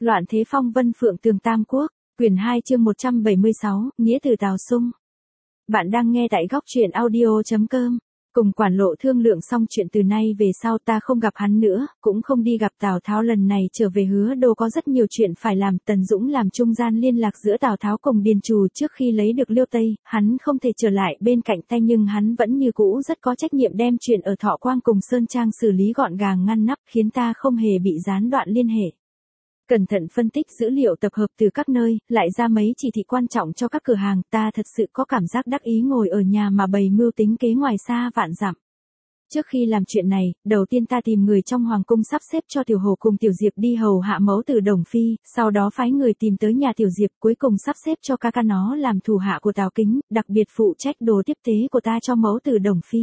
Loạn thế phong vân phượng tường Tam Quốc, quyển 2 chương 176, nghĩa từ Tào Xung. Bạn đang nghe tại góc truyện audio.com. Cùng Quản Lộ thương lượng xong chuyện từ nay về sau ta không gặp hắn nữa, cũng không đi gặp Tào Tháo. Lần này trở về Hứa Đô có rất nhiều chuyện phải làm. Tần Dũng làm trung gian liên lạc giữa Tào Tháo cùng Điền Trù trước khi lấy được Liêu Tây, hắn không thể trở lại bên cạnh tay nhưng hắn vẫn như cũ rất có trách nhiệm đem chuyện ở Thọ Quang cùng Sơn Trang xử lý gọn gàng ngăn nắp, khiến ta không hề bị gián đoạn liên hệ. Cẩn thận phân tích dữ liệu tập hợp từ các nơi, lại ra mấy chỉ thị quan trọng cho các cửa hàng, ta thật sự có cảm giác đắc ý ngồi ở nhà mà bày mưu tính kế ngoài xa vạn dặm. Trước khi làm chuyện này, đầu tiên ta tìm người trong hoàng cung sắp xếp cho Tiểu Hồ cùng Tiểu Diệp đi hầu hạ mẫu tử Đồng Phi, sau đó phái người tìm tới nhà Tiểu Diệp, cuối cùng sắp xếp cho ca nó làm thủ hạ của Tào Kính, đặc biệt phụ trách đồ tiếp tế của ta cho mẫu tử Đồng Phi.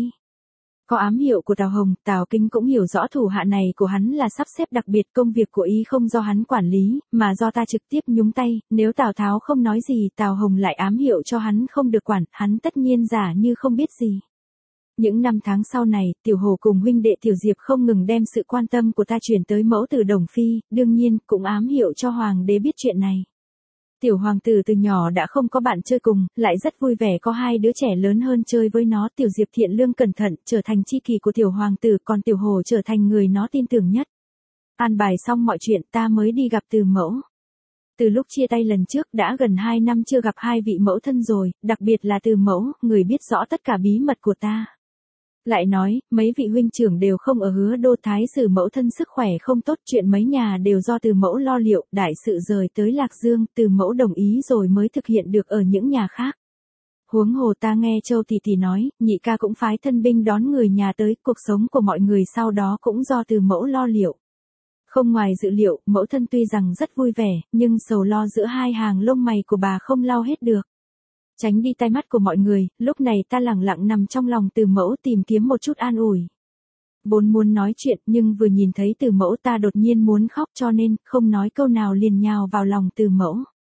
Có ám hiệu của Tào Hồng, Tào Kính cũng hiểu rõ thủ hạ này của hắn là sắp xếp đặc biệt, công việc của y không do hắn quản lý, mà do ta trực tiếp nhúng tay, nếu Tào Tháo không nói gì, Tào Hồng lại ám hiệu cho hắn không được quản, hắn tất nhiên giả như không biết gì. Những năm tháng sau này, Tiểu Hồ cùng huynh đệ Tiểu Diệp không ngừng đem sự quan tâm của ta chuyển tới mẫu tử Đồng Phi, đương nhiên, cũng ám hiệu cho hoàng đế biết chuyện này. Tiểu hoàng tử từ nhỏ đã không có bạn chơi cùng, lại rất vui vẻ có hai đứa trẻ lớn hơn chơi với nó. Tiểu Diệp thiện lương cẩn thận, trở thành tri kỷ của tiểu hoàng tử, còn Tiểu Hồ trở thành người nó tin tưởng nhất. An bài xong mọi chuyện, ta mới đi gặp Từ Mẫu. Từ lúc chia tay lần trước đã gần 2 năm chưa gặp hai vị mẫu thân rồi, đặc biệt là Từ Mẫu, người biết rõ tất cả bí mật của ta. Lại nói, mấy vị huynh trưởng đều không ở Hứa Đô, thái sử mẫu thân sức khỏe không tốt, chuyện mấy nhà đều do Từ Mẫu lo liệu, đại sự rời tới Lạc Dương, Từ Mẫu đồng ý rồi mới thực hiện được ở những nhà khác. Huống hồ ta nghe Châu tỷ tỷ nói, nhị ca cũng phái thân binh đón người nhà tới, cuộc sống của mọi người sau đó cũng do Từ Mẫu lo liệu. Không ngoài dự liệu, mẫu thân tuy rằng rất vui vẻ, nhưng sầu lo giữa hai hàng lông mày của bà không lau hết được. Tránh đi tai mắt của mọi người, lúc này ta lẳng lặng nằm trong lòng Từ Mẫu tìm kiếm một chút an ủi. Vốn muốn nói chuyện nhưng vừa nhìn thấy Từ Mẫu ta đột nhiên muốn khóc, cho nên không nói câu nào liền nhào vào lòng Từ Mẫu.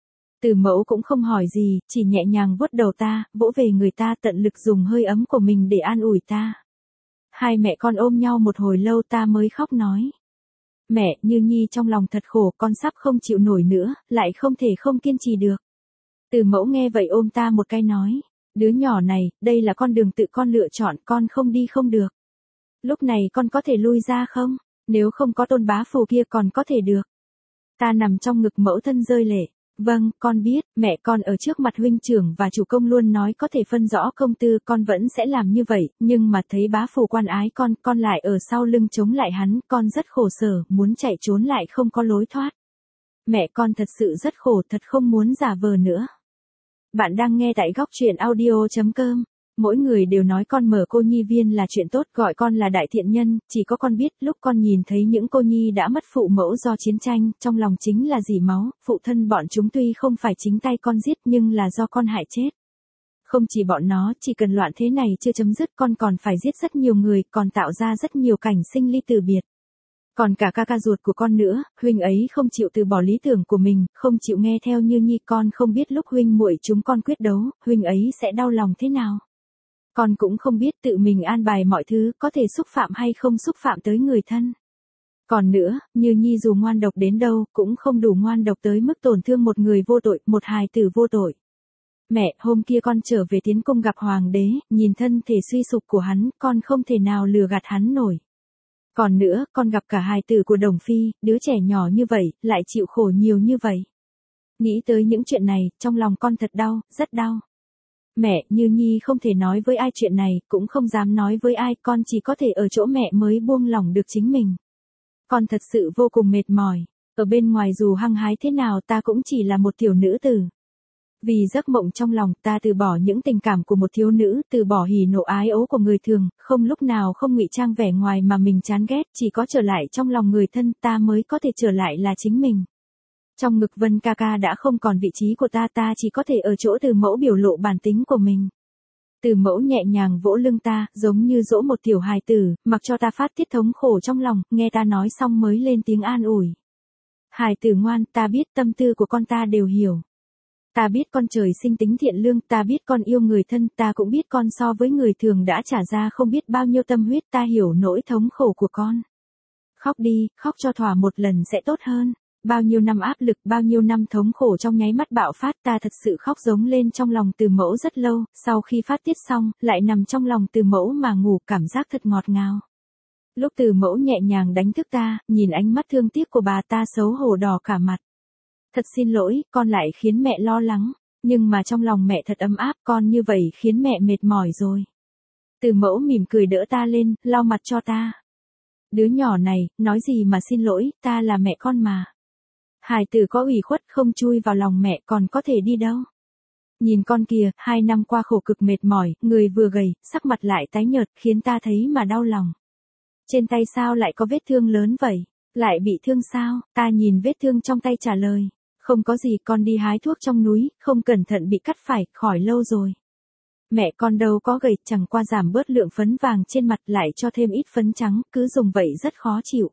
Từ Mẫu cũng không hỏi gì, chỉ nhẹ nhàng vuốt đầu ta, vỗ về người ta, tận lực dùng hơi ấm của mình để an ủi ta. Hai mẹ con ôm nhau một hồi lâu ta mới khóc nói. Mẹ, Như Nhi trong lòng thật khổ, con sắp không chịu nổi nữa, lại không thể không kiên trì được. Từ Mẫu nghe vậy ôm ta một cái nói, đứa nhỏ này, đây là con đường tự con lựa chọn, con không đi không được. Lúc này con có thể lui ra không? Nếu không có Tôn bá phù kia còn có thể được. Ta nằm trong ngực mẫu thân rơi lệ. Vâng, con biết, mẹ con ở trước mặt huynh trưởng và chủ công luôn nói có thể phân rõ công tư, con vẫn sẽ làm như vậy, nhưng mà thấy bá phù quan ái con lại ở sau lưng chống lại hắn, con rất khổ sở, muốn chạy trốn lại không có lối thoát. Mẹ con thật sự rất khổ, thật không muốn giả vờ nữa. Bạn đang nghe tại góc truyện audio.com. Mỗi người đều nói con mở cô nhi viên là chuyện tốt, gọi con là đại thiện nhân, chỉ có con biết, lúc con nhìn thấy những cô nhi đã mất phụ mẫu do chiến tranh, trong lòng chính là dỉ máu, phụ thân bọn chúng tuy không phải chính tay con giết nhưng là do con hại chết. Không chỉ bọn nó, chỉ cần loạn thế này chưa chấm dứt con còn phải giết rất nhiều người, còn tạo ra rất nhiều cảnh sinh ly từ biệt. Còn cả ca ruột của con nữa, huynh ấy không chịu từ bỏ lý tưởng của mình, không chịu nghe theo Như Nhi, con không biết lúc huynh muội chúng con quyết đấu, huynh ấy sẽ đau lòng thế nào. Con cũng không biết tự mình an bài mọi thứ, có thể xúc phạm hay không xúc phạm tới người thân. Còn nữa, Như Nhi dù ngoan độc đến đâu, cũng không đủ ngoan độc tới mức tổn thương một người vô tội, một hài tử vô tội. Mẹ, hôm kia con trở về tiến cung gặp hoàng đế, nhìn thân thể suy sụp của hắn, con không thể nào lừa gạt hắn nổi. Còn nữa, con gặp cả hài tử của Đồng Phi, đứa trẻ nhỏ như vậy, lại chịu khổ nhiều như vậy. Nghĩ tới những chuyện này, trong lòng con thật đau, rất đau. Mẹ, Như Nhi không thể nói với ai chuyện này, cũng không dám nói với ai, con chỉ có thể ở chỗ mẹ mới buông lỏng được chính mình. Con thật sự vô cùng mệt mỏi, ở bên ngoài dù hăng hái thế nào ta cũng chỉ là một tiểu nữ tử. Vì giấc mộng trong lòng ta từ bỏ những tình cảm của một thiếu nữ, từ bỏ hỉ nộ ái ố của người thường, không lúc nào không ngụy trang vẻ ngoài mà mình chán ghét, chỉ có trở lại trong lòng người thân ta mới có thể trở lại là chính mình. Trong ngực Vân ca ca đã không còn vị trí của ta chỉ có thể ở chỗ Từ Mẫu biểu lộ bản tính của mình. Từ Mẫu nhẹ nhàng vỗ lưng ta, giống như dỗ một tiểu hài tử, mặc cho ta phát tiết thống khổ trong lòng, nghe ta nói xong mới lên tiếng an ủi. Hài tử ngoan, ta biết tâm tư của con ta đều hiểu. Ta biết con trời sinh tính thiện lương, ta biết con yêu người thân, ta cũng biết con so với người thường đã trả ra không biết bao nhiêu tâm huyết, ta hiểu nỗi thống khổ của con. Khóc đi, khóc cho thỏa một lần sẽ tốt hơn. Bao nhiêu năm áp lực, bao nhiêu năm thống khổ trong nháy mắt bạo phát, ta thật sự khóc giống lên trong lòng Từ Mẫu rất lâu, sau khi phát tiết xong, lại nằm trong lòng Từ Mẫu mà ngủ, cảm giác thật ngọt ngào. Lúc Từ Mẫu nhẹ nhàng đánh thức ta, nhìn ánh mắt thương tiếc của bà, ta xấu hổ đỏ cả mặt. Thật xin lỗi, con lại khiến mẹ lo lắng, nhưng mà trong lòng mẹ thật ấm áp, con như vậy khiến mẹ mệt mỏi rồi. Từ Mẫu mỉm cười đỡ ta lên, lau mặt cho ta. Đứa nhỏ này, nói gì mà xin lỗi, ta là mẹ con mà. Hài tử có ủy khuất không chui vào lòng mẹ còn có thể đi đâu. Nhìn con kìa, 2 năm qua khổ cực mệt mỏi, người vừa gầy, sắc mặt lại tái nhợt, khiến ta thấy mà đau lòng. Trên tay sao lại có vết thương lớn vậy? Lại bị thương sao? Ta nhìn vết thương trong tay trả lời. Không có gì, con đi hái thuốc trong núi, không cẩn thận bị cắt phải, khỏi lâu rồi. Mẹ con đâu có gầy, chẳng qua giảm bớt lượng phấn vàng trên mặt, lại cho thêm ít phấn trắng, cứ dùng vậy rất khó chịu.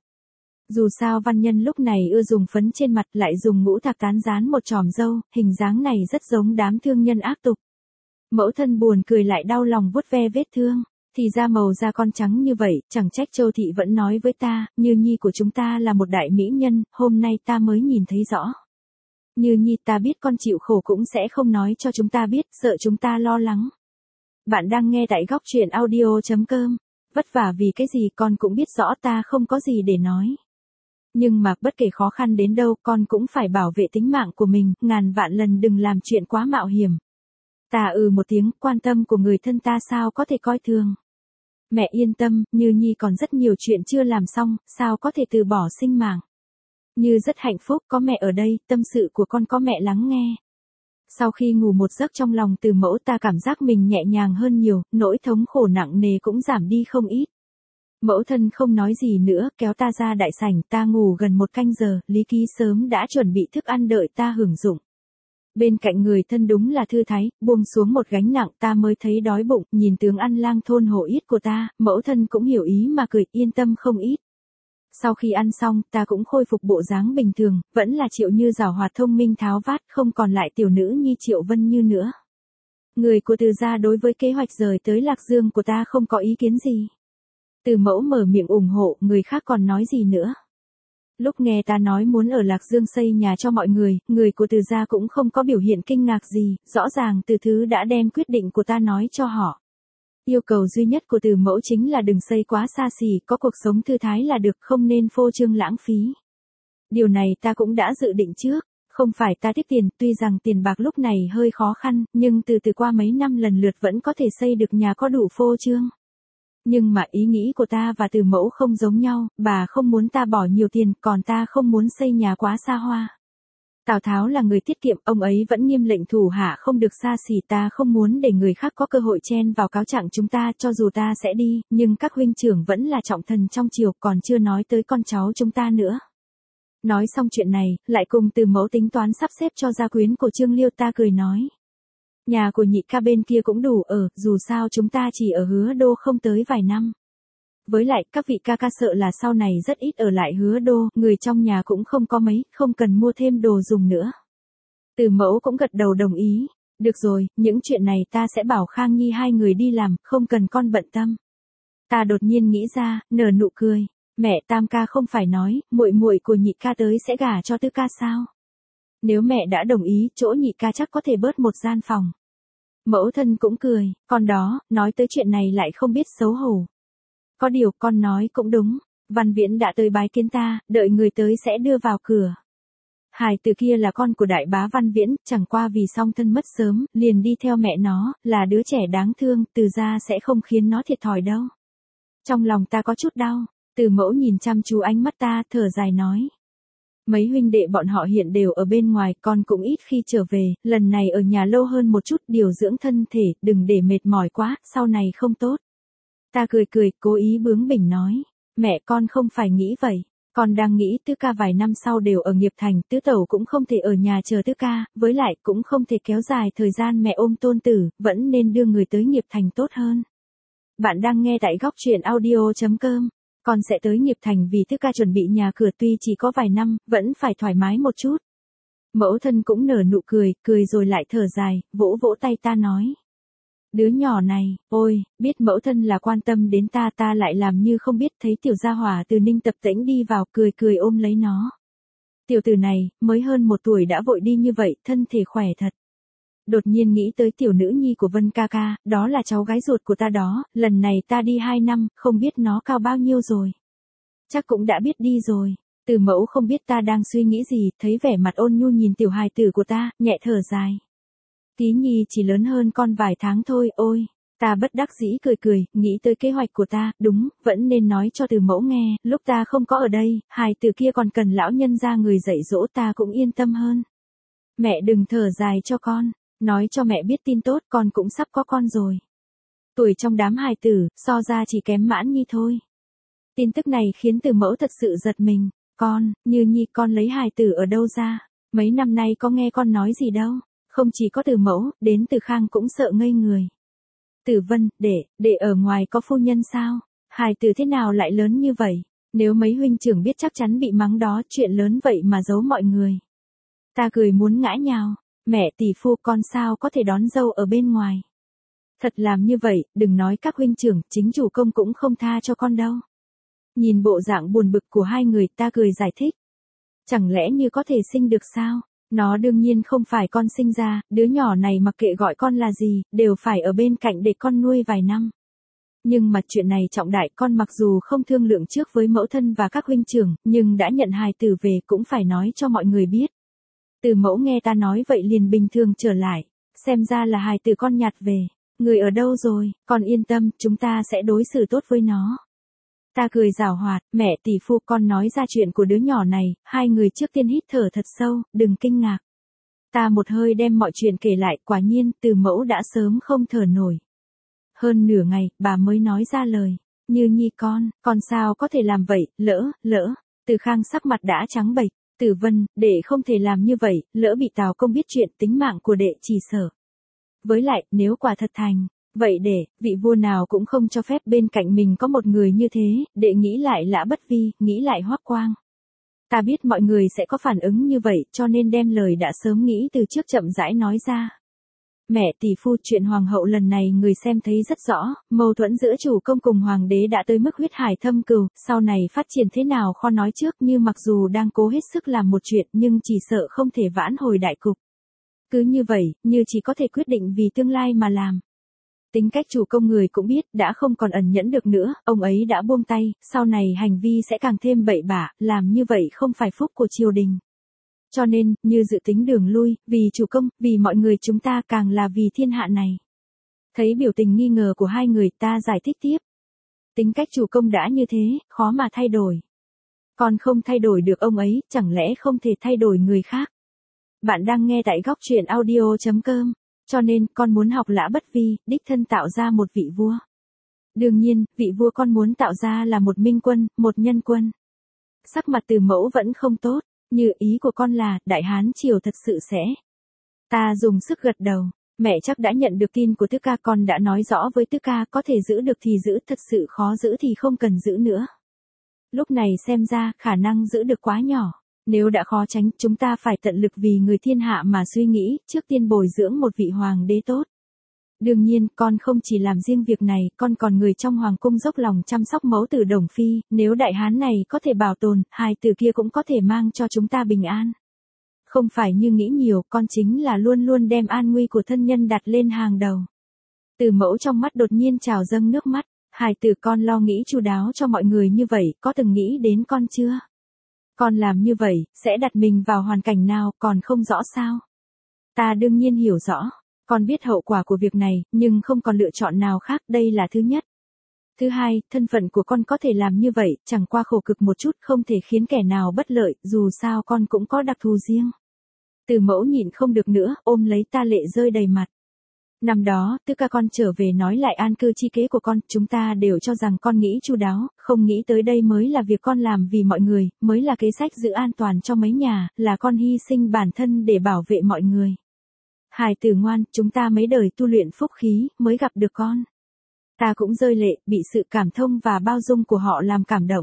Dù sao văn nhân lúc này ưa dùng phấn trên mặt, lại dùng ngũ thạc tán dán một chòm râu, hình dáng này rất giống đám thương nhân ác tục. Mẫu thân buồn cười lại đau lòng vuốt ve vết thương. Thì ra màu da con trắng như vậy, chẳng trách Châu Thị vẫn nói với ta, Như Nhi của chúng ta là một đại mỹ nhân, hôm nay ta mới nhìn thấy rõ. Như Nhi, ta biết con chịu khổ cũng sẽ không nói cho chúng ta biết, sợ chúng ta lo lắng. Bạn đang nghe tại góc truyện audio.com. Vất vả vì cái gì con cũng biết rõ, ta không có gì để nói. Nhưng mà bất kể khó khăn đến đâu, con cũng phải bảo vệ tính mạng của mình, ngàn vạn lần đừng làm chuyện quá mạo hiểm. Ta một tiếng, quan tâm của người thân ta sao có thể coi thường. Mẹ yên tâm, Như Nhi còn rất nhiều chuyện chưa làm xong, sao có thể từ bỏ sinh mạng. Như rất hạnh phúc có mẹ ở đây, tâm sự của con có mẹ lắng nghe. Sau khi ngủ một giấc trong lòng Từ Mẫu, ta cảm giác mình nhẹ nhàng hơn nhiều, nỗi thống khổ nặng nề cũng giảm đi không ít. Mẫu thân không nói gì nữa, kéo ta ra đại sảnh, ta ngủ gần 1 canh giờ, Lý Ký sớm đã chuẩn bị thức ăn đợi ta hưởng dụng. Bên cạnh người thân đúng là thư thái, buông xuống một gánh nặng, ta mới thấy đói bụng, nhìn tướng ăn lang thôn hổ yết của ta, mẫu thân cũng hiểu ý mà cười, yên tâm không ít. Sau khi ăn xong, ta cũng khôi phục bộ dáng bình thường, vẫn là Triệu Như giảo hoạt thông minh tháo vát, không còn lại tiểu nữ nhi Triệu Vân Như nữa. Người của Từ gia đối với kế hoạch rời tới Lạc Dương của ta không có ý kiến gì. Từ Mẫu mở miệng ủng hộ, người khác còn nói gì nữa. Lúc nghe ta nói muốn ở Lạc Dương xây nhà cho mọi người của Từ gia cũng không có biểu hiện kinh ngạc gì, rõ ràng Từ Thứ đã đem quyết định của ta nói cho họ. Yêu cầu duy nhất của Từ Mẫu chính là đừng xây quá xa xỉ, có cuộc sống thư thái là được, không nên phô trương lãng phí. Điều này ta cũng đã dự định trước, không phải ta tiếc tiền, tuy rằng tiền bạc lúc này hơi khó khăn, nhưng từ qua mấy năm lần lượt vẫn có thể xây được nhà có đủ phô trương. Nhưng mà ý nghĩ của ta và Từ Mẫu không giống nhau, bà không muốn ta bỏ nhiều tiền, còn ta không muốn xây nhà quá xa hoa. Tào Tháo là người tiết kiệm, ông ấy vẫn nghiêm lệnh thủ hạ không được xa xỉ, ta không muốn để người khác có cơ hội chen vào cáo trạng chúng ta, cho dù ta sẽ đi, nhưng các huynh trưởng vẫn là trọng thần trong triều, còn chưa nói tới con cháu chúng ta nữa. Nói xong chuyện này, lại cùng Từ Mẫu tính toán sắp xếp cho gia quyến của Trương Liêu, ta cười nói. Nhà của nhị ca bên kia cũng đủ ở, dù sao chúng ta chỉ ở Hứa Đô không tới vài năm. Với lại, các vị ca ca sợ là sau này rất ít ở lại Hứa Đô, người trong nhà cũng không có mấy, không cần mua thêm đồ dùng nữa. Từ Mẫu cũng gật đầu đồng ý. Được rồi, những chuyện này ta sẽ bảo Khang Nhi hai người đi làm, không cần con bận tâm. Ta đột nhiên nghĩ ra, nở nụ cười. Mẹ, Tam ca không phải nói, muội muội của nhị ca tới sẽ gả cho Tư ca sao? Nếu mẹ đã đồng ý, chỗ nhị ca chắc có thể bớt một gian phòng. Mẫu thân cũng cười, còn đó, nói tới chuyện này lại không biết xấu hổ. Có điều con nói cũng đúng, Văn Viễn đã tới bái kiến ta, đợi người tới sẽ đưa vào cửa. Hài tử kia là con của đại bá Văn Viễn, chẳng qua vì song thân mất sớm, liền đi theo mẹ nó, là đứa trẻ đáng thương, Từ gia sẽ không khiến nó thiệt thòi đâu. Trong lòng ta có chút đau, Từ Mẫu nhìn chăm chú ánh mắt ta, thở dài nói. Mấy huynh đệ bọn họ hiện đều ở bên ngoài, con cũng ít khi trở về, lần này ở nhà lâu hơn một chút, điều dưỡng thân thể, đừng để mệt mỏi quá, sau này không tốt. Ta cười cười, cố ý bướng bỉnh nói, mẹ con không phải nghĩ vậy, con đang nghĩ Tứ ca vài năm sau đều ở Nghiệp Thành, Tứ tẩu cũng không thể ở nhà chờ Tứ ca, với lại cũng không thể kéo dài thời gian mẹ ôm tôn tử, vẫn nên đưa người tới Nghiệp Thành tốt hơn. Bạn đang nghe tại góc truyện audio.com. Con sẽ tới Nghiệp Thành vì Tứ ca chuẩn bị nhà cửa, tuy chỉ có vài năm, vẫn phải thoải mái một chút. Mẫu thân cũng nở nụ cười, cười rồi lại thở dài, vỗ vỗ tay ta nói. Đứa nhỏ này, ôi, biết mẫu thân là quan tâm đến ta, ta lại làm như không biết, thấy tiểu gia hỏa từ Ninh Tập Tĩnh đi vào, cười cười ôm lấy nó. Tiểu tử này, mới hơn 1 tuổi đã vội đi như vậy, thân thể khỏe thật. Đột nhiên nghĩ tới tiểu nữ nhi của Vân ca ca, đó là cháu gái ruột của ta đó, lần này ta đi 2 năm, không biết nó cao bao nhiêu rồi. Chắc cũng đã biết đi rồi. Từ mẫu không biết ta đang suy nghĩ gì, thấy vẻ mặt ôn nhu nhìn tiểu hài tử của ta, nhẹ thở dài. Ký nhi chỉ lớn hơn con vài tháng thôi, ôi. Ta bất đắc dĩ cười cười, nghĩ tới kế hoạch của ta, đúng, vẫn nên nói cho từ mẫu nghe, lúc ta không có ở đây, hài tử kia còn cần lão nhân ra người dạy dỗ ta cũng yên tâm hơn. Mẹ đừng thở dài cho con, nói cho mẹ biết tin tốt, con cũng sắp có con rồi. Tuổi trong đám hài tử, so ra chỉ kém Mãn Nhi thôi. Tin tức này khiến từ mẫu thật sự giật mình, con, Như Nhi con lấy hài tử ở đâu ra, mấy năm nay có nghe con nói gì đâu, không chỉ có từ mẫu, đến từ Khang cũng sợ ngây người. Tử Vân, để ở ngoài có phu nhân sao? Hài tử thế nào lại lớn như vậy? Nếu mấy huynh trưởng biết chắc chắn bị mắng đó, chuyện lớn vậy mà giấu mọi người. Ta cười muốn ngã nhào, mẹ tỷ phu con sao có thể đón dâu ở bên ngoài. Thật làm như vậy, đừng nói các huynh trưởng, chính chủ công cũng không tha cho con đâu. Nhìn bộ dạng buồn bực của hai người ta cười giải thích. Chẳng lẽ như có thể sinh được sao? Nó đương nhiên không phải con sinh ra, đứa nhỏ này mặc kệ gọi con là gì, đều phải ở bên cạnh để con nuôi vài năm. Nhưng mà chuyện này trọng đại, con mặc dù không thương lượng trước với mẫu thân và các huynh trưởng, nhưng đã nhận hài tử về cũng phải nói cho mọi người biết. Từ mẫu nghe ta nói vậy liền bình thường trở lại, xem ra là hài tử con nhặt về. Người ở đâu rồi, con yên tâm, chúng ta sẽ đối xử tốt với nó. Ta cười giảo hoạt, mẹ tỷ phu con nói ra chuyện của đứa nhỏ này, hai người trước tiên hít thở thật sâu, đừng kinh ngạc. Ta một hơi đem mọi chuyện kể lại, quả nhiên, từ mẫu đã sớm không thở nổi. Hơn nửa ngày, bà mới nói ra lời, Như Nhi con sao có thể làm vậy, lỡ, Từ Khang sắc mặt đã trắng bệch, Tử Vân, đệ không thể làm như vậy, lỡ bị Tào Công biết chuyện tính mạng của đệ chỉ sợ. Với lại, nếu quả thật thành, vậy vị vua nào cũng không cho phép bên cạnh mình có một người như thế, đệ nghĩ lại Lã Bất Vi, nghĩ lại Hoắc Quang. Ta biết mọi người sẽ có phản ứng như vậy, cho nên đem lời đã sớm nghĩ từ trước chậm rãi nói ra. Mẹ tỷ phu, chuyện hoàng hậu lần này người xem thấy rất rõ, mâu thuẫn giữa chủ công cùng hoàng đế đã tới mức huyết hải thâm cừu, sau này phát triển thế nào khó nói trước, như mặc dù đang cố hết sức làm một chuyện nhưng chỉ sợ không thể vãn hồi đại cục. Cứ như vậy, như chỉ có thể quyết định vì tương lai mà làm. Tính cách chủ công người cũng biết, đã không còn ẩn nhẫn được nữa, ông ấy đã buông tay, sau này hành vi sẽ càng thêm bậy bạ, làm như vậy không phải phúc của triều đình. Cho nên, như dự tính đường lui, vì chủ công, vì mọi người chúng ta càng là vì thiên hạ này. Thấy biểu tình nghi ngờ của hai người, ta giải thích tiếp. Tính cách chủ công đã như thế, khó mà thay đổi. Còn không thay đổi được ông ấy, chẳng lẽ không thể thay đổi người khác. Bạn đang nghe tại góc truyện audio.com, cho nên con muốn học Lã Bất Vi, đích thân tạo ra một vị vua. Đương nhiên, vị vua con muốn tạo ra là một minh quân, một nhân quân. Sắc mặt Từ Mẫu vẫn không tốt, như ý của con là, Đại Hán triều thật sự sẽ. Ta dùng sức gật đầu, mẹ chắc đã nhận được tin của Tứ ca, con đã nói rõ với Tứ ca, có thể giữ được thì giữ, thật sự khó giữ thì không cần giữ nữa. Lúc này xem ra, khả năng giữ được quá nhỏ. Nếu đã khó tránh, chúng ta phải tận lực vì người thiên hạ mà suy nghĩ, trước tiên bồi dưỡng một vị hoàng đế tốt. Đương nhiên, con không chỉ làm riêng việc này, con còn người trong hoàng cung dốc lòng chăm sóc mẫu tử Đồng Phi, nếu đại hán này có thể bảo tồn, hài tử kia cũng có thể mang cho chúng ta bình an. Không phải như nghĩ nhiều, con chính là luôn luôn đem an nguy của thân nhân đặt lên hàng đầu. Từ Mẫu trong mắt đột nhiên trào dâng nước mắt, hài tử con lo nghĩ chu đáo cho mọi người như vậy, có từng nghĩ đến con chưa? Con làm như vậy, sẽ đặt mình vào hoàn cảnh nào, còn không rõ sao? Ta đương nhiên hiểu rõ, con biết hậu quả của việc này, nhưng không còn lựa chọn nào khác, đây là thứ nhất. Thứ hai, thân phận của con có thể làm như vậy, chẳng qua khổ cực một chút, không thể khiến kẻ nào bất lợi, dù sao con cũng có đặc thù riêng. Từ Mẫu nhịn không được nữa, ôm lấy ta lệ rơi đầy mặt. Năm đó, Tứ ca con trở về nói lại an cư chi kế của con, chúng ta đều cho rằng con nghĩ chu đáo, không nghĩ tới đây mới là việc con làm vì mọi người, mới là kế sách giữ an toàn cho mấy nhà, là con hy sinh bản thân để bảo vệ mọi người. Hài tử ngoan, chúng ta mấy đời tu luyện phúc khí, mới gặp được con. Ta cũng rơi lệ, bị sự cảm thông và bao dung của họ làm cảm động.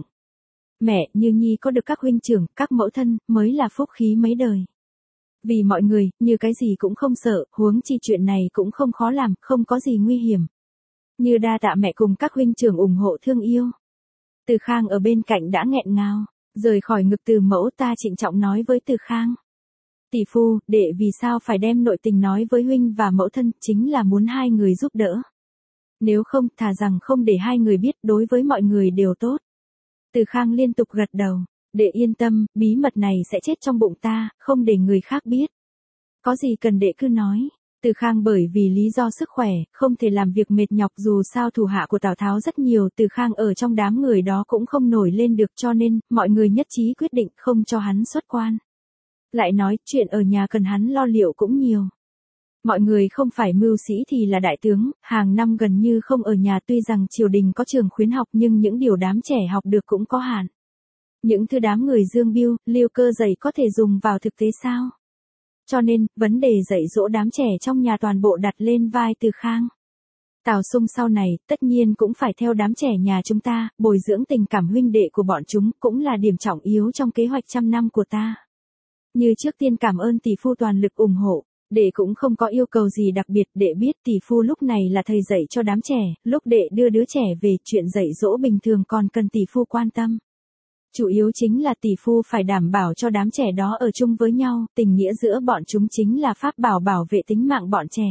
Mẹ, Như Nhi có được các huynh trưởng, các mẫu thân, mới là phúc khí mấy đời. Vì mọi người, như cái gì cũng không sợ, huống chi chuyện này cũng không khó làm, không có gì nguy hiểm. Như đa tạ mẹ cùng các huynh trưởng ủng hộ thương yêu. Từ Khang ở bên cạnh đã nghẹn ngào. Rời khỏi ngực Từ Mẫu, ta trịnh trọng nói với Từ Khang. Tỷ phu, đệ vì sao phải đem nội tình nói với huynh và mẫu thân, chính là muốn hai người giúp đỡ. Nếu không, thà rằng không để hai người biết, đối với mọi người đều tốt. Từ Khang liên tục gật đầu. Đệ yên tâm, bí mật này sẽ chết trong bụng ta, không để người khác biết. Có gì cần đệ cứ nói. Từ Khang bởi vì lý do sức khỏe, không thể làm việc mệt nhọc, dù sao thủ hạ của Tào Tháo rất nhiều, Từ Khang ở trong đám người đó cũng không nổi lên được, cho nên, mọi người nhất trí quyết định không cho hắn xuất quan. Lại nói, chuyện ở nhà cần hắn lo liệu cũng nhiều. Mọi người không phải mưu sĩ thì là đại tướng, hàng năm gần như không ở nhà, tuy rằng triều đình có trường khuyến học nhưng những điều đám trẻ học được cũng có hạn. Những thứ đám người dương bưu, liêu cơ dạy có thể dùng vào thực tế sao? Cho nên, vấn đề dạy dỗ đám trẻ trong nhà toàn bộ đặt lên vai Từ Khang. Tào Sung sau này, tất nhiên cũng phải theo đám trẻ nhà chúng ta, bồi dưỡng tình cảm huynh đệ của bọn chúng, cũng là điểm trọng yếu trong kế hoạch trăm năm của ta. Như trước tiên cảm ơn tỷ phu toàn lực ủng hộ, đệ cũng không có yêu cầu gì đặc biệt, đệ biết tỷ phu lúc này là thầy dạy cho đám trẻ, lúc đệ đưa đứa trẻ về, chuyện dạy dỗ bình thường còn cần tỷ phu quan tâm. Chủ yếu chính là tỷ phu phải đảm bảo cho đám trẻ đó ở chung với nhau, tình nghĩa giữa bọn chúng chính là pháp bảo bảo vệ tính mạng bọn trẻ.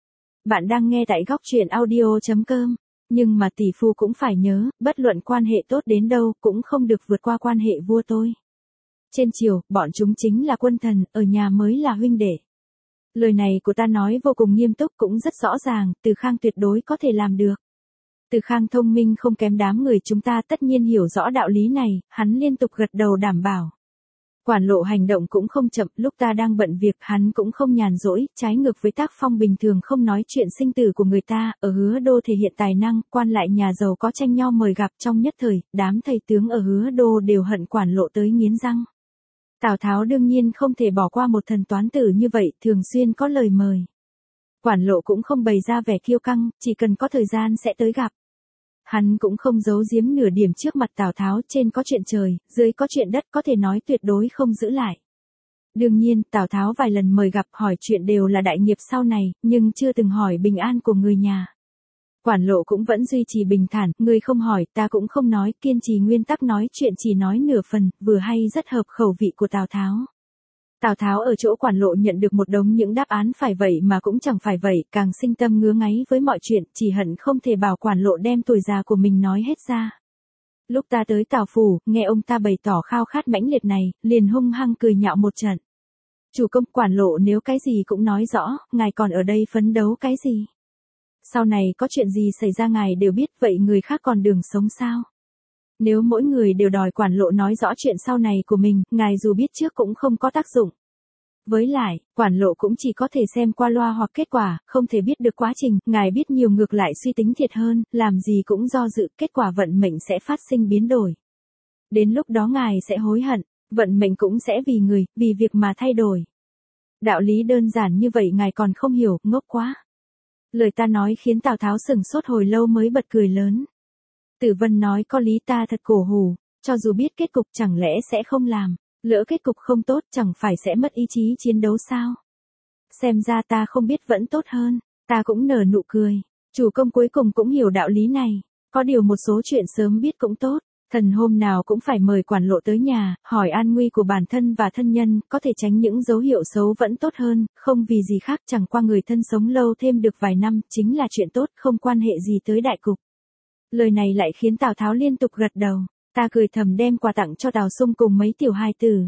Bạn đang nghe tại góc truyện audio.com, nhưng mà tỷ phu cũng phải nhớ, bất luận quan hệ tốt đến đâu cũng không được vượt qua quan hệ vua tôi. Trên triều, bọn chúng chính là quân thần, ở nhà mới là huynh đệ. Lời này của ta nói vô cùng nghiêm túc, cũng rất rõ ràng, Từ Khang tuyệt đối có thể làm được. Từ Khang thông minh không kém đám người chúng ta, tất nhiên hiểu rõ đạo lý này, hắn liên tục gật đầu đảm bảo. Quản Lộ hành động cũng không chậm, lúc ta đang bận việc hắn cũng không nhàn rỗi, trái ngược với tác phong bình thường không nói chuyện sinh tử của người ta, ở Hứa Đô thể hiện tài năng, quan lại nhà giàu có tranh nhau mời gặp, trong nhất thời, đám thầy tướng ở Hứa Đô đều hận Quản Lộ tới nghiến răng. Tào Tháo đương nhiên không thể bỏ qua một thần toán tử như vậy, thường xuyên có lời mời. Quản Lộ cũng không bày ra vẻ kiêu căng, chỉ cần có thời gian sẽ tới gặp. Hắn cũng không giấu giếm nửa điểm trước mặt Tào Tháo, trên có chuyện trời, dưới có chuyện đất, có thể nói tuyệt đối không giữ lại. Đương nhiên, Tào Tháo vài lần mời gặp hỏi chuyện đều là đại nghiệp sau này, nhưng chưa từng hỏi bình an của người nhà. Quản Lộ cũng vẫn duy trì bình thản, người không hỏi, ta cũng không nói, kiên trì nguyên tắc nói chuyện chỉ nói nửa phần, vừa hay rất hợp khẩu vị của Tào Tháo. Tào Tháo ở chỗ Quản Lộ nhận được một đống những đáp án phải vậy mà cũng chẳng phải vậy, càng sinh tâm ngứa ngáy với mọi chuyện, chỉ hận không thể bảo Quản Lộ đem tuổi già của mình nói hết ra. Lúc ta tới Tào phủ, nghe ông ta bày tỏ khao khát mãnh liệt này, liền hung hăng cười nhạo một trận. Chủ công, Quản Lộ nếu cái gì cũng nói rõ, ngài còn ở đây phấn đấu cái gì? Sau này có chuyện gì xảy ra ngài đều biết, vậy người khác còn đường sống sao? Nếu mỗi người đều đòi Quản Lộ nói rõ chuyện sau này của mình, ngài dù biết trước cũng không có tác dụng. Với lại, Quản Lộ cũng chỉ có thể xem qua loa hoặc kết quả, không thể biết được quá trình, ngài biết nhiều ngược lại suy tính thiệt hơn, làm gì cũng do dự, kết quả vận mệnh sẽ phát sinh biến đổi. Đến lúc đó ngài sẽ hối hận, vận mệnh cũng sẽ vì người, vì việc mà thay đổi. Đạo lý đơn giản như vậy ngài còn không hiểu, ngốc quá. Lời ta nói khiến Tào Tháo sửng sốt hồi lâu mới bật cười lớn. Tử Vân nói có lý, ta thật cổ hủ, cho dù biết kết cục chẳng lẽ sẽ không làm, lỡ kết cục không tốt chẳng phải sẽ mất ý chí chiến đấu sao? Xem ra ta không biết vẫn tốt hơn, ta cũng nở nụ cười, chủ công cuối cùng cũng hiểu đạo lý này, có điều một số chuyện sớm biết cũng tốt, thần hôm nào cũng phải mời Quản Lộ tới nhà, hỏi an nguy của bản thân và thân nhân, có thể tránh những dấu hiệu xấu vẫn tốt hơn, không vì gì khác, chẳng qua người thân sống lâu thêm được vài năm, chính là chuyện tốt, không quan hệ gì tới đại cục. Lời này lại khiến Tào Tháo liên tục gật đầu, ta cười thầm đem quà tặng cho Tào Sung cùng mấy tiểu hài tử.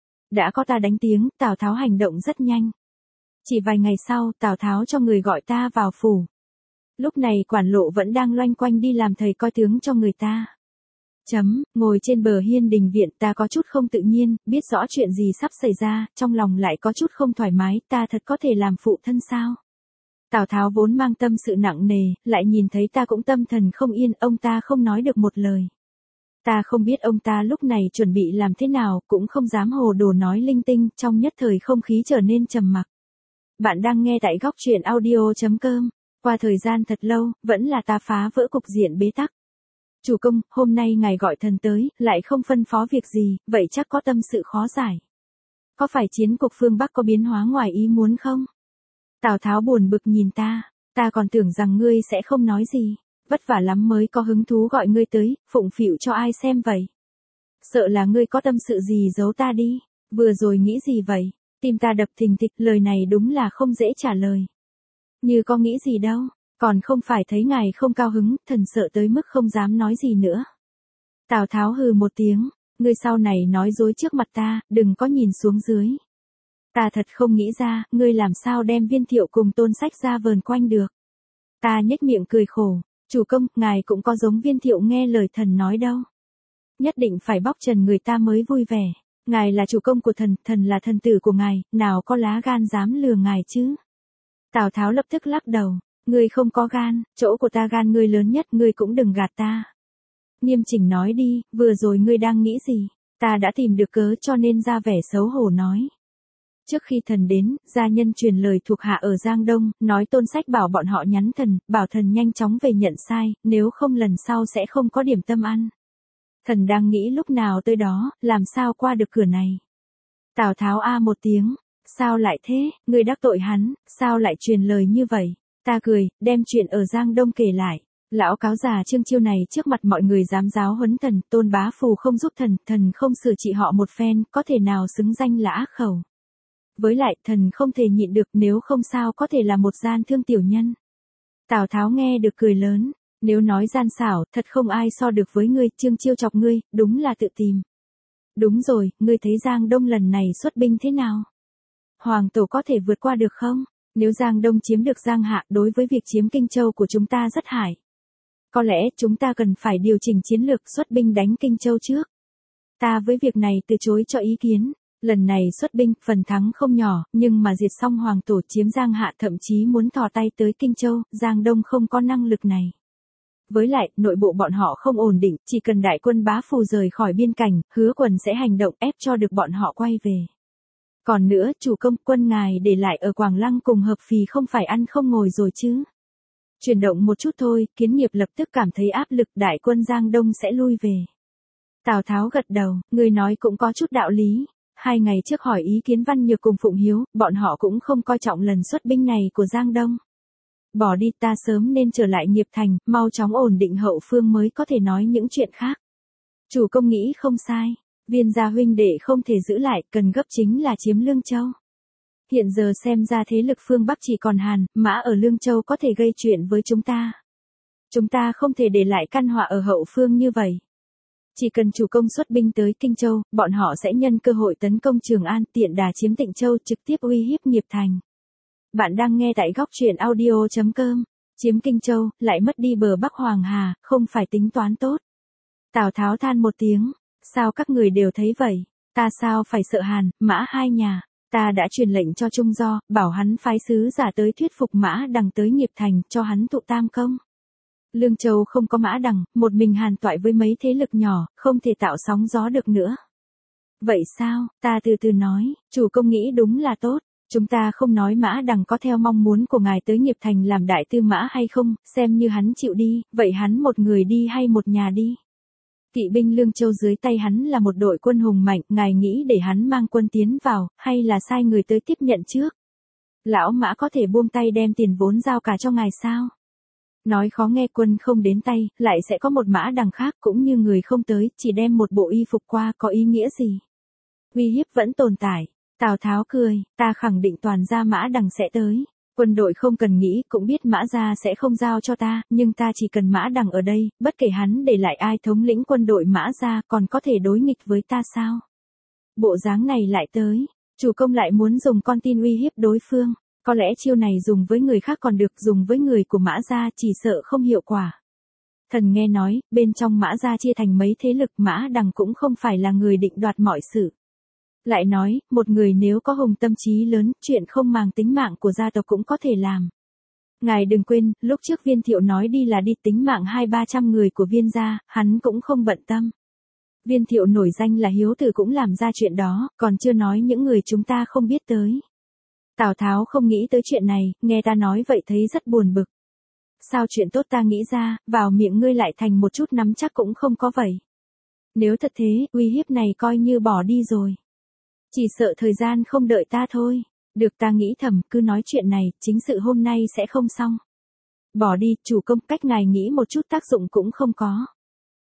Đã có ta đánh tiếng, Tào Tháo hành động rất nhanh. Chỉ vài ngày sau, Tào Tháo cho người gọi ta vào phủ. Lúc này Quản Lộ vẫn đang loanh quanh đi làm thầy coi tướng cho người ta. Ngồi trên bờ hiên đình viện, ta có chút không tự nhiên, biết rõ chuyện gì sắp xảy ra, trong lòng lại có chút không thoải mái, ta thật có thể làm phụ thân sao? Tào Tháo vốn mang tâm sự nặng nề, lại nhìn thấy ta cũng tâm thần không yên, ông ta không nói được một lời. Ta không biết ông ta lúc này chuẩn bị làm thế nào, cũng không dám hồ đồ nói linh tinh, trong nhất thời không khí trở nên trầm mặc. Bạn đang nghe tại góc truyện audio.com, qua thời gian thật lâu, vẫn là ta phá vỡ cục diện bế tắc. Chủ công, hôm nay ngài gọi thần tới, lại không phân phó việc gì, vậy chắc có tâm sự khó giải. Có phải chiến cục phương Bắc có biến hóa ngoài ý muốn không? Tào Tháo buồn bực nhìn ta còn tưởng rằng ngươi sẽ không nói gì, vất vả lắm mới có hứng thú gọi ngươi tới, phụng phịu cho ai xem vậy? Sợ là ngươi có tâm sự gì giấu ta đi. Vừa rồi nghĩ gì vậy? Tim ta đập thình thịch, lời này đúng là không dễ trả lời. Như có nghĩ gì đâu, còn không phải thấy ngài không cao hứng, thần sợ tới mức không dám nói gì nữa. Tào Tháo hừ một tiếng, ngươi sau này nói dối trước mặt ta, đừng có nhìn xuống dưới. Ta thật không nghĩ ra, ngươi làm sao đem Viên Thiệu cùng Tôn Sách ra vờn quanh được. Ta nhếch miệng cười khổ, chủ công, ngài cũng có giống Viên Thiệu nghe lời thần nói đâu. Nhất định phải bóc trần người ta mới vui vẻ. Ngài là chủ công của thần, thần là thần tử của ngài, nào có lá gan dám lừa ngài chứ. Tào Tháo lập tức lắc đầu, ngươi không có gan, chỗ của ta gan ngươi lớn nhất, ngươi cũng đừng gạt ta. Nghiêm chỉnh nói đi, vừa rồi ngươi đang nghĩ gì? Ta đã tìm được cớ cho nên ra vẻ xấu hổ nói. Trước khi thần đến, gia nhân truyền lời thuộc hạ ở Giang Đông, nói Tôn Sách bảo bọn họ nhắn thần, bảo thần nhanh chóng về nhận sai, nếu không lần sau sẽ không có điểm tâm ăn. Thần đang nghĩ lúc nào tới đó, làm sao qua được cửa này. Tào Tháo a một tiếng, sao lại thế, ngươi đắc tội hắn, sao lại truyền lời như vậy? Ta cười, đem chuyện ở Giang Đông kể lại. Lão cáo già Trương Chiêu này trước mặt mọi người dám giáo huấn thần, Tôn Bá Phù không giúp thần, thần không sửa trị họ một phen, có thể nào xứng danh là ác khẩu. Với lại, thần không thể nhịn được, nếu không sao có thể là một gian thương tiểu nhân. Tào Tháo nghe được cười lớn, nếu nói gian xảo, thật không ai so được với ngươi, Trương Chiêu chọc ngươi, đúng là tự tìm. Đúng rồi, ngươi thấy Giang Đông lần này xuất binh thế nào? Hoàng tổ có thể vượt qua được không? Nếu Giang Đông chiếm được Giang Hạ, đối với việc chiếm Kinh Châu của chúng ta rất hại. Có lẽ chúng ta cần phải điều chỉnh chiến lược xuất binh đánh Kinh Châu trước. Ta với việc này từ chối cho ý kiến. Lần này xuất binh, phần thắng không nhỏ, nhưng mà diệt xong Hoàng tổ chiếm Giang Hạ thậm chí muốn thò tay tới Kinh Châu, Giang Đông không có năng lực này. Với lại, nội bộ bọn họ không ổn định, chỉ cần đại quân Bá Phù rời khỏi biên cảnh, Hứa Quần sẽ hành động ép cho được bọn họ quay về. Còn nữa, chủ công, quân ngài để lại ở Quảng Lăng cùng Hợp Phì không phải ăn không ngồi rồi chứ. Chuyển động một chút thôi, Kiến Nghiệp lập tức cảm thấy áp lực, đại quân Giang Đông sẽ lui về. Tào Tháo gật đầu, người nói cũng có chút đạo lý. 2 ngày trước hỏi ý kiến Văn Nhược cùng Phụng Hiếu, bọn họ cũng không coi trọng lần xuất binh này của Giang Đông. Bỏ đi, ta sớm nên trở lại Nghiệp Thành, mau chóng ổn định hậu phương mới có thể nói những chuyện khác. Chủ công nghĩ không sai, Viên gia huynh đệ không thể giữ lại, cần gấp chính là chiếm Lương Châu. Hiện giờ xem ra thế lực phương Bắc chỉ còn Hàn, Mã ở Lương Châu có thể gây chuyện với chúng ta. Chúng ta không thể để lại căn họa ở hậu phương như vậy. Chỉ cần chủ công xuất binh tới Kinh Châu, bọn họ sẽ nhân cơ hội tấn công Trường An, tiện đà chiếm Tịnh Châu, trực tiếp uy hiếp Nghiệp Thành. Bạn đang nghe tại góc truyện audio.com. Chiếm Kinh Châu, lại mất đi bờ Bắc Hoàng Hà, không phải tính toán tốt. Tào Tháo than một tiếng, sao các người đều thấy vậy? Ta sao phải sợ Hàn, Mã hai nhà? Ta đã truyền lệnh cho Trung Do, bảo hắn phái sứ giả tới thuyết phục Mã Đằng tới Nghiệp Thành, cho hắn tụ tam công. Lương Châu không có Mã Đằng, một mình Hàn Toại với mấy thế lực nhỏ, không thể tạo sóng gió được nữa. Vậy sao, ta từ từ nói, chủ công nghĩ đúng là tốt. Chúng ta không nói Mã Đằng có theo mong muốn của ngài tới Nghiệp Thành làm đại tư mã hay không, xem như hắn chịu đi, vậy hắn một người đi hay một nhà đi. Kỵ binh Lương Châu dưới tay hắn là một đội quân hùng mạnh, ngài nghĩ để hắn mang quân tiến vào, hay là sai người tới tiếp nhận trước? Lão Mã có thể buông tay đem tiền vốn giao cả cho ngài sao? Nói khó nghe, quân không đến tay, lại sẽ có một Mã Đằng khác, cũng như người không tới, chỉ đem một bộ y phục qua, có ý nghĩa gì? Uy hiếp vẫn tồn tại. Tào Tháo cười, ta khẳng định toàn gia Mã Đằng sẽ tới. Quân đội không cần nghĩ, cũng biết Mã gia sẽ không giao cho ta, nhưng ta chỉ cần Mã Đằng ở đây, bất kể hắn để lại ai thống lĩnh quân đội Mã gia, còn có thể đối nghịch với ta sao? Bộ dáng này lại tới, chủ công lại muốn dùng con tin uy hiếp đối phương, có lẽ chiêu này dùng với người khác còn được, dùng với người của Mã gia chỉ sợ không hiệu quả. Thần nghe nói, bên trong Mã gia chia thành mấy thế lực, Mã Đằng cũng không phải là người định đoạt mọi sự. Lại nói, một người nếu có hùng tâm trí lớn, chuyện không màng tính mạng của gia tộc cũng có thể làm. Ngài đừng quên, lúc trước Viên Thiệu nói đi là đi, tính mạng 200-300 người của Viên gia, hắn cũng không bận tâm. Viên Thiệu nổi danh là hiếu tử cũng làm ra chuyện đó, còn chưa nói những người chúng ta không biết tới. Tào Tháo không nghĩ tới chuyện này, nghe ta nói vậy thấy rất buồn bực. Sao chuyện tốt ta nghĩ ra, vào miệng ngươi lại thành một chút nắm chắc cũng không có vậy. Nếu thật thế, uy hiếp này coi như bỏ đi rồi. Chỉ sợ thời gian không đợi ta thôi. Được, ta nghĩ thầm, cứ nói chuyện này, chính sự hôm nay sẽ không xong. Bỏ đi, chủ công, cách ngài nghĩ một chút tác dụng cũng không có.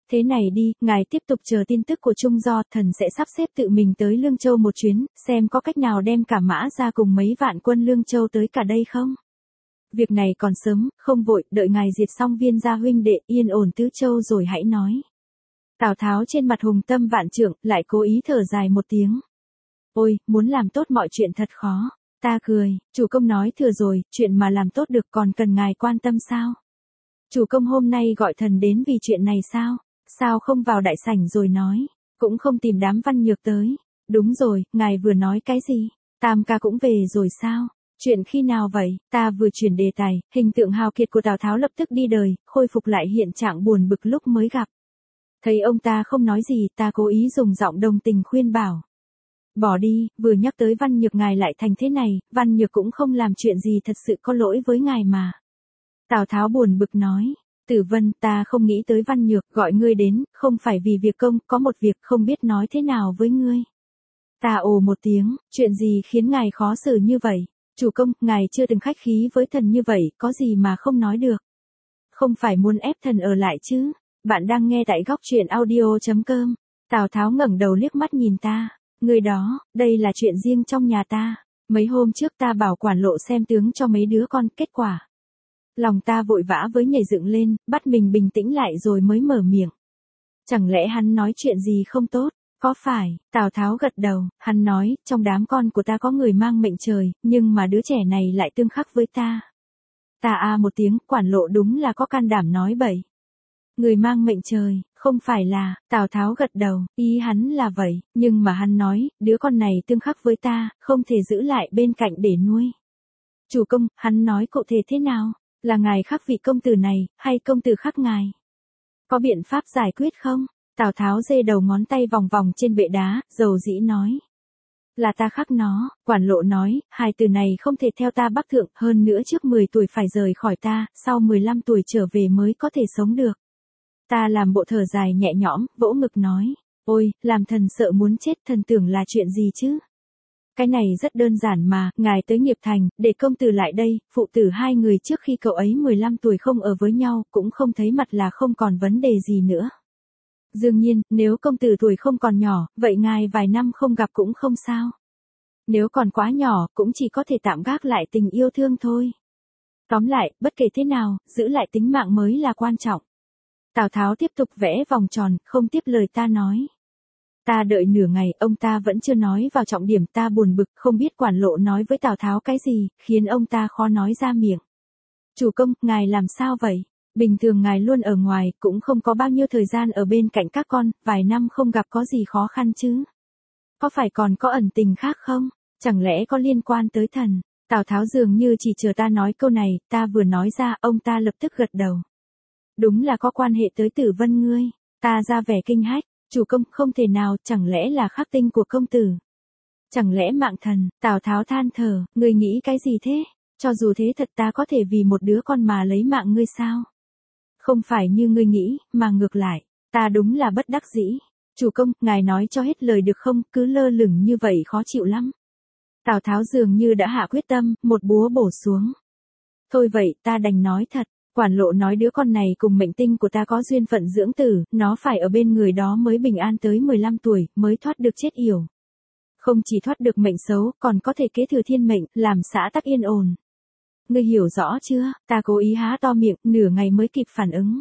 Thế này đi, ngài tiếp tục chờ tin tức của Trung Do, thần sẽ sắp xếp tự mình tới Lương Châu một chuyến, xem có cách nào đem cả Mã ra cùng mấy vạn quân Lương Châu tới cả đây không? Việc này còn sớm, không vội, đợi ngài diệt xong Viên gia huynh đệ, yên ổn tứ châu rồi hãy nói. Tào Tháo trên mặt hùng tâm vạn trượng, lại cố ý thở dài một tiếng. Ôi, muốn làm tốt mọi chuyện thật khó. Ta cười, chủ công nói thừa rồi, chuyện mà làm tốt được còn cần ngài quan tâm sao? Chủ công hôm nay gọi thần đến vì chuyện này sao? Sao không vào đại sảnh rồi nói? Cũng không tìm đám Văn Nhược tới. Đúng rồi, ngài vừa nói cái gì? Tam ca cũng về rồi sao? Chuyện khi nào vậy? Ta vừa chuyển đề tài, hình tượng hào kiệt của Tào Tháo lập tức đi đời, khôi phục lại hiện trạng buồn bực lúc mới gặp. Thấy ông ta không nói gì, ta cố ý dùng giọng đồng tình khuyên bảo. Bỏ đi, vừa nhắc tới Văn Nhược ngài lại thành thế này, Văn Nhược cũng không làm chuyện gì thật sự có lỗi với ngài mà. Tào Tháo buồn bực nói, Tử Vân, ta không nghĩ tới Văn Nhược, gọi ngươi đến, không phải vì việc công, có một việc không biết nói thế nào với ngươi. Ta ồ một tiếng, chuyện gì khiến ngài khó xử như vậy? Chủ công, ngài chưa từng khách khí với thần như vậy, có gì mà không nói được. Không phải muốn ép thần ở lại chứ? Bạn đang nghe tại góc truyện audio.com. Tào Tháo ngẩng đầu liếc mắt nhìn ta. Người đó, đây là chuyện riêng trong nhà ta. Mấy hôm trước ta bảo quản lộ xem tướng cho mấy đứa con, kết quả. Lòng ta vội vã với nhảy dựng lên, bắt mình bình tĩnh lại rồi mới mở miệng. Chẳng lẽ hắn nói chuyện gì không tốt? Có phải? Tào Tháo gật đầu, hắn nói, trong đám con của ta có người mang mệnh trời, nhưng mà đứa trẻ này lại tương khắc với ta. Ta một tiếng, quản lộ đúng là có can đảm nói bậy. Người mang mệnh trời, không phải là, Tào Tháo gật đầu, ý hắn là vậy, nhưng mà hắn nói, đứa con này tương khắc với ta, không thể giữ lại bên cạnh để nuôi. Chủ công, hắn nói cụ thể thế nào? Là ngài khắc vị công tử này, hay công tử khắc ngài? Có biện pháp giải quyết không? Tào Tháo giơ đầu ngón tay vòng vòng trên bệ đá, dầu dĩ nói. Là ta khắc nó, quản lộ nói, hai từ này không thể theo ta bắc thượng, hơn nữa trước 10 tuổi phải rời khỏi ta, sau 15 tuổi trở về mới có thể sống được. Ta làm bộ thở dài nhẹ nhõm, vỗ ngực nói, ôi, làm thần sợ muốn chết, thần tưởng là chuyện gì chứ? Cái này rất đơn giản mà, ngài tới Nghiệp Thành, để công tử lại đây, phụ tử hai người trước khi cậu ấy 15 tuổi không ở với nhau, cũng không thấy mặt là không còn vấn đề gì nữa. Đương nhiên, nếu công tử tuổi không còn nhỏ, vậy ngài vài năm không gặp cũng không sao. Nếu còn quá nhỏ, cũng chỉ có thể tạm gác lại tình yêu thương thôi. Tóm lại, bất kể thế nào, giữ lại tính mạng mới là quan trọng. Tào Tháo tiếp tục vẽ vòng tròn, không tiếp lời ta nói. Ta đợi nửa ngày, ông ta vẫn chưa nói vào trọng điểm, ta buồn bực, không biết quản lộ nói với Tào Tháo cái gì, khiến ông ta khó nói ra miệng. Chủ công, ngài làm sao vậy? Bình thường ngài luôn ở ngoài, cũng không có bao nhiêu thời gian ở bên cạnh các con, vài năm không gặp có gì khó khăn chứ? Có phải còn có ẩn tình khác không? Chẳng lẽ có liên quan tới thần? Tào Tháo dường như chỉ chờ ta nói câu này, ta vừa nói ra, ông ta lập tức gật đầu. Đúng là có quan hệ tới Tử Vân ngươi. Ta ra vẻ kinh hách, chủ công, không thể nào, chẳng lẽ là khắc tinh của công tử? Chẳng lẽ mạng thần? Tào Tháo than thở, ngươi nghĩ cái gì thế? Cho dù thế thật ta có thể vì một đứa con mà lấy mạng ngươi sao? Không phải như ngươi nghĩ, mà ngược lại, ta đúng là bất đắc dĩ. Chủ công, ngài nói cho hết lời được không, cứ lơ lửng như vậy khó chịu lắm. Tào Tháo dường như đã hạ quyết tâm, một búa bổ xuống. Thôi vậy, ta đành nói thật, quản lộ nói đứa con này cùng mệnh tinh của ta có duyên phận dưỡng tử, nó phải ở bên người đó mới bình an tới 15 tuổi, mới thoát được chết yểu. Không chỉ thoát được mệnh xấu, còn có thể kế thừa thiên mệnh, làm xã tắc yên ổn. Ngươi hiểu rõ chưa? Ta cố ý há to miệng, nửa ngày mới kịp phản ứng.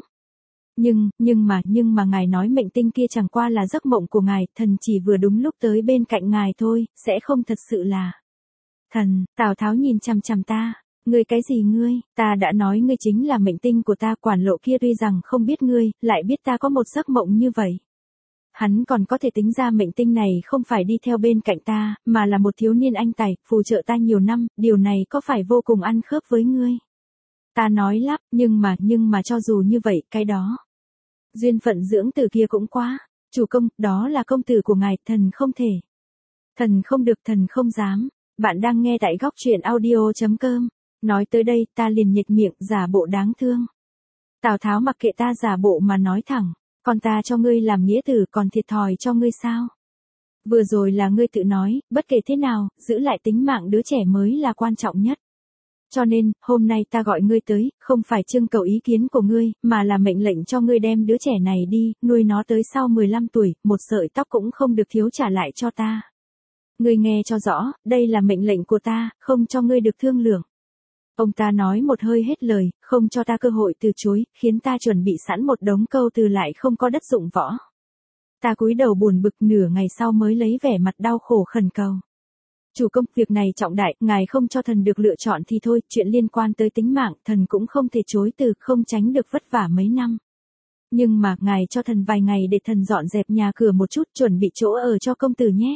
Nhưng mà ngài nói mệnh tinh kia chẳng qua là giấc mộng của ngài, thần chỉ vừa đúng lúc tới bên cạnh ngài thôi, sẽ không thật sự là. Thần, Tào Tháo nhìn chằm chằm ta. Ngươi cái gì ngươi? Ta đã nói ngươi chính là mệnh tinh của ta, quản lộ kia tuy rằng không biết ngươi, lại biết ta có một giấc mộng như vậy. Hắn còn có thể tính ra mệnh tinh này không phải đi theo bên cạnh ta, mà là một thiếu niên anh tài, phù trợ ta nhiều năm, điều này có phải vô cùng ăn khớp với ngươi? Ta nói lắp, nhưng mà cho dù như vậy, cái đó. Duyên phận dưỡng tử kia cũng quá. Chủ công, đó là công tử của ngài, thần không thể. Thần không được, thần không dám. Bạn đang nghe tại góc truyện audio.com. Nói tới đây, ta liền nhếch miệng, giả bộ đáng thương. Tào Tháo mặc kệ ta giả bộ mà nói thẳng. Còn ta cho ngươi làm nghĩa tử còn thiệt thòi cho ngươi sao? Vừa rồi là ngươi tự nói, bất kể thế nào, giữ lại tính mạng đứa trẻ mới là quan trọng nhất. cho nên, hôm nay ta gọi ngươi tới, không phải trưng cầu ý kiến của ngươi, mà là mệnh lệnh cho ngươi đem đứa trẻ này đi, nuôi nó tới sau 15 tuổi, một sợi tóc cũng không được thiếu trả lại cho ta. Ngươi nghe cho rõ, đây là mệnh lệnh của ta, không cho ngươi được thương lượng. Ông ta nói một hơi hết lời, không cho ta cơ hội từ chối, khiến ta chuẩn bị sẵn một đống câu từ lại không có đất dụng võ. Ta cúi đầu buồn bực, nửa ngày sau mới lấy vẻ mặt đau khổ khẩn cầu. Chủ công, việc này trọng đại, ngài không cho thần được lựa chọn thì thôi, chuyện liên quan tới tính mạng, thần cũng không thể chối từ, không tránh được vất vả mấy năm. Nhưng mà, ngài cho thần vài ngày để thần dọn dẹp nhà cửa một chút, chuẩn bị chỗ ở cho công tử nhé.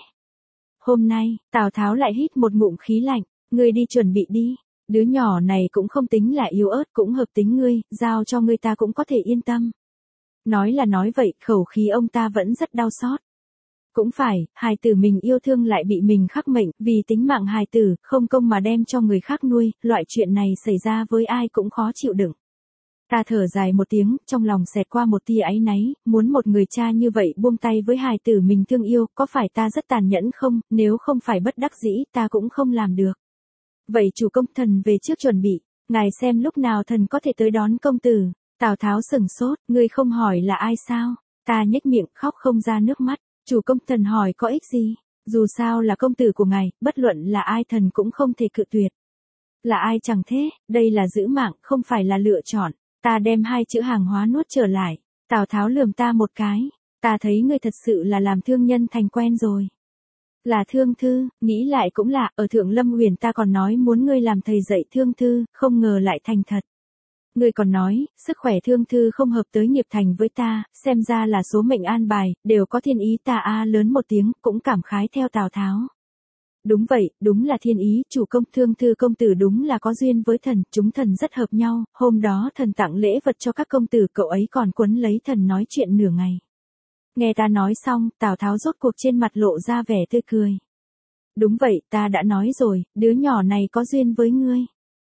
Hôm nay, Tào Tháo lại hít một ngụm khí lạnh, ngươi đi chuẩn bị đi. Đứa nhỏ này cũng không tính là yếu ớt, cũng hợp tính ngươi, giao cho ngươi ta cũng có thể yên tâm. Nói là nói vậy, khẩu khí ông ta vẫn rất đau xót. Cũng phải, hài tử mình yêu thương lại bị mình khắc mệnh, vì tính mạng hài tử, không công mà đem cho người khác nuôi, loại chuyện này xảy ra với ai cũng khó chịu đựng. Ta thở dài một tiếng, trong lòng xẹt qua một tia áy náy, muốn một người cha như vậy buông tay với hài tử mình thương yêu, có phải ta rất tàn nhẫn không, nếu không phải bất đắc dĩ, ta cũng không làm được. Vậy chủ công, thần về trước chuẩn bị, ngài xem lúc nào thần có thể tới đón công tử. Tào Tháo sừng sốt, ngươi không hỏi là ai sao? Ta nhếch miệng khóc không ra nước mắt. Chủ công, thần hỏi có ích gì? Dù sao là công tử của ngài, bất luận là ai thần cũng không thể cự tuyệt. Là ai chẳng thế, đây là giữ mạng, không phải là lựa chọn. Ta đem hai chữ hàng hóa nuốt trở lại. Tào Tháo lườm ta một cái. Ta thấy ngươi thật sự là làm thương nhân thành quen rồi. Là Thương Thư, nghĩ lại cũng lạ, ở Thượng Lâm Huyền ta còn nói muốn ngươi làm thầy dạy Thương Thư, không ngờ lại thành thật. Ngươi còn nói, sức khỏe Thương Thư không hợp tới nghiệp thành với ta, xem ra là số mệnh an bài, đều có thiên ý. Ta lớn một tiếng, cũng cảm khái theo Tào Tháo. Đúng vậy, đúng là thiên ý, chủ công, Thương Thư công tử đúng là có duyên với thần, chúng thần rất hợp nhau, hôm đó thần tặng lễ vật cho các công tử, cậu ấy còn quấn lấy thần nói chuyện nửa ngày. Nghe ta nói xong, Tào Tháo rốt cuộc trên mặt lộ ra vẻ tươi cười. Đúng vậy, ta đã nói rồi, đứa nhỏ này có duyên với ngươi.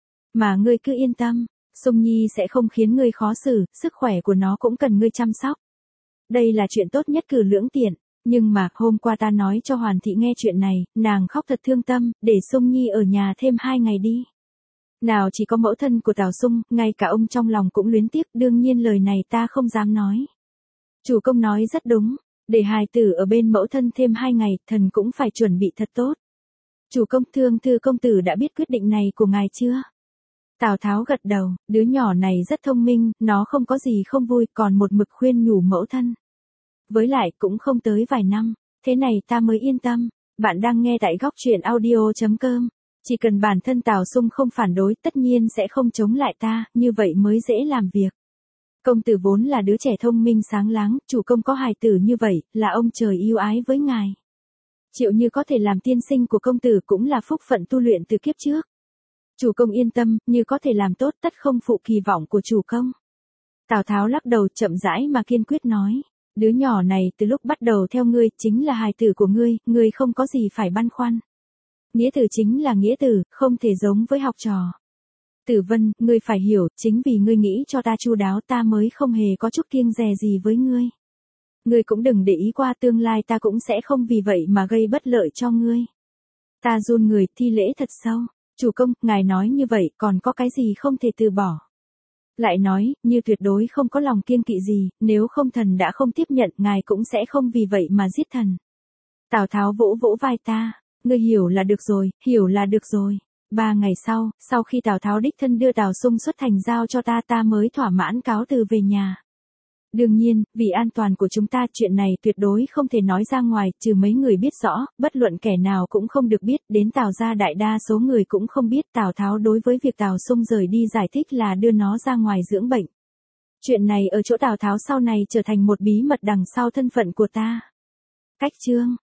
Mà ngươi cứ yên tâm, Sung Nhi sẽ không khiến ngươi khó xử, sức khỏe của nó cũng cần ngươi chăm sóc. Đây là chuyện tốt nhất cử lưỡng tiện, nhưng mà hôm qua ta nói cho Hoàn Thị nghe chuyện này, nàng khóc thật thương tâm, để Sung Nhi ở nhà thêm 2 ngày đi. Nào chỉ có mẫu thân của Tào Sung, ngay cả ông trong lòng cũng luyến tiếc, đương nhiên lời này ta không dám nói. Chủ công nói rất đúng, để hài tử ở bên mẫu thân thêm 2 ngày, thần cũng phải chuẩn bị thật tốt. Chủ công, Thương Thư công tử đã biết quyết định này của ngài chưa? Tào Tháo gật đầu, đứa nhỏ này rất thông minh, nó không có gì không vui, còn một mực khuyên nhủ mẫu thân. Với lại cũng không tới vài năm, thế này ta mới yên tâm. Bạn đang nghe tại góc truyện audio.com. Chỉ cần bản thân Tào Sung không phản đối, tất nhiên sẽ không chống lại ta, như vậy mới dễ làm việc. Công tử vốn là đứa trẻ thông minh sáng láng, chủ công có hài tử như vậy, là ông trời yêu ái với ngài. Triệu Như có thể làm tiên sinh của công tử cũng là phúc phận tu luyện từ kiếp trước. Chủ công yên tâm, Như có thể làm tốt tất không phụ kỳ vọng của chủ công. Tào Tháo lắc đầu chậm rãi mà kiên quyết nói, đứa nhỏ này từ lúc bắt đầu theo ngươi, chính là hài tử của ngươi không có gì phải băn khoăn. Nghĩa tử chính là nghĩa tử, không thể giống với học trò. Tử Vân, ngươi phải hiểu, chính vì ngươi nghĩ cho ta chu đáo ta mới không hề có chút kiêng dè gì với ngươi. Ngươi cũng đừng để ý qua tương lai ta cũng sẽ không vì vậy mà gây bất lợi cho ngươi. Ta run người, thi lễ thật sâu. Chủ công, ngài nói như vậy, còn có cái gì không thể từ bỏ. Lại nói, Như tuyệt đối không có lòng kiêng kỵ gì, nếu không thần đã không tiếp nhận, ngài cũng sẽ không vì vậy mà giết thần. Tào Tháo vỗ vỗ vai ta, ngươi hiểu là được rồi, hiểu là được rồi. 3 ngày sau khi Tào Tháo đích thân đưa Tào Sung xuất thành giao cho ta mới thỏa mãn cáo từ về nhà. Đương nhiên, vì an toàn của chúng ta chuyện này tuyệt đối không thể nói ra ngoài, trừ mấy người biết rõ, bất luận kẻ nào cũng không được biết, đến Tào gia đại đa số người cũng không biết. Tào Tháo đối với việc Tào Sung rời đi giải thích là đưa nó ra ngoài dưỡng bệnh. Chuyện này ở chỗ Tào Tháo sau này trở thành một bí mật đằng sau thân phận của ta. Cách chương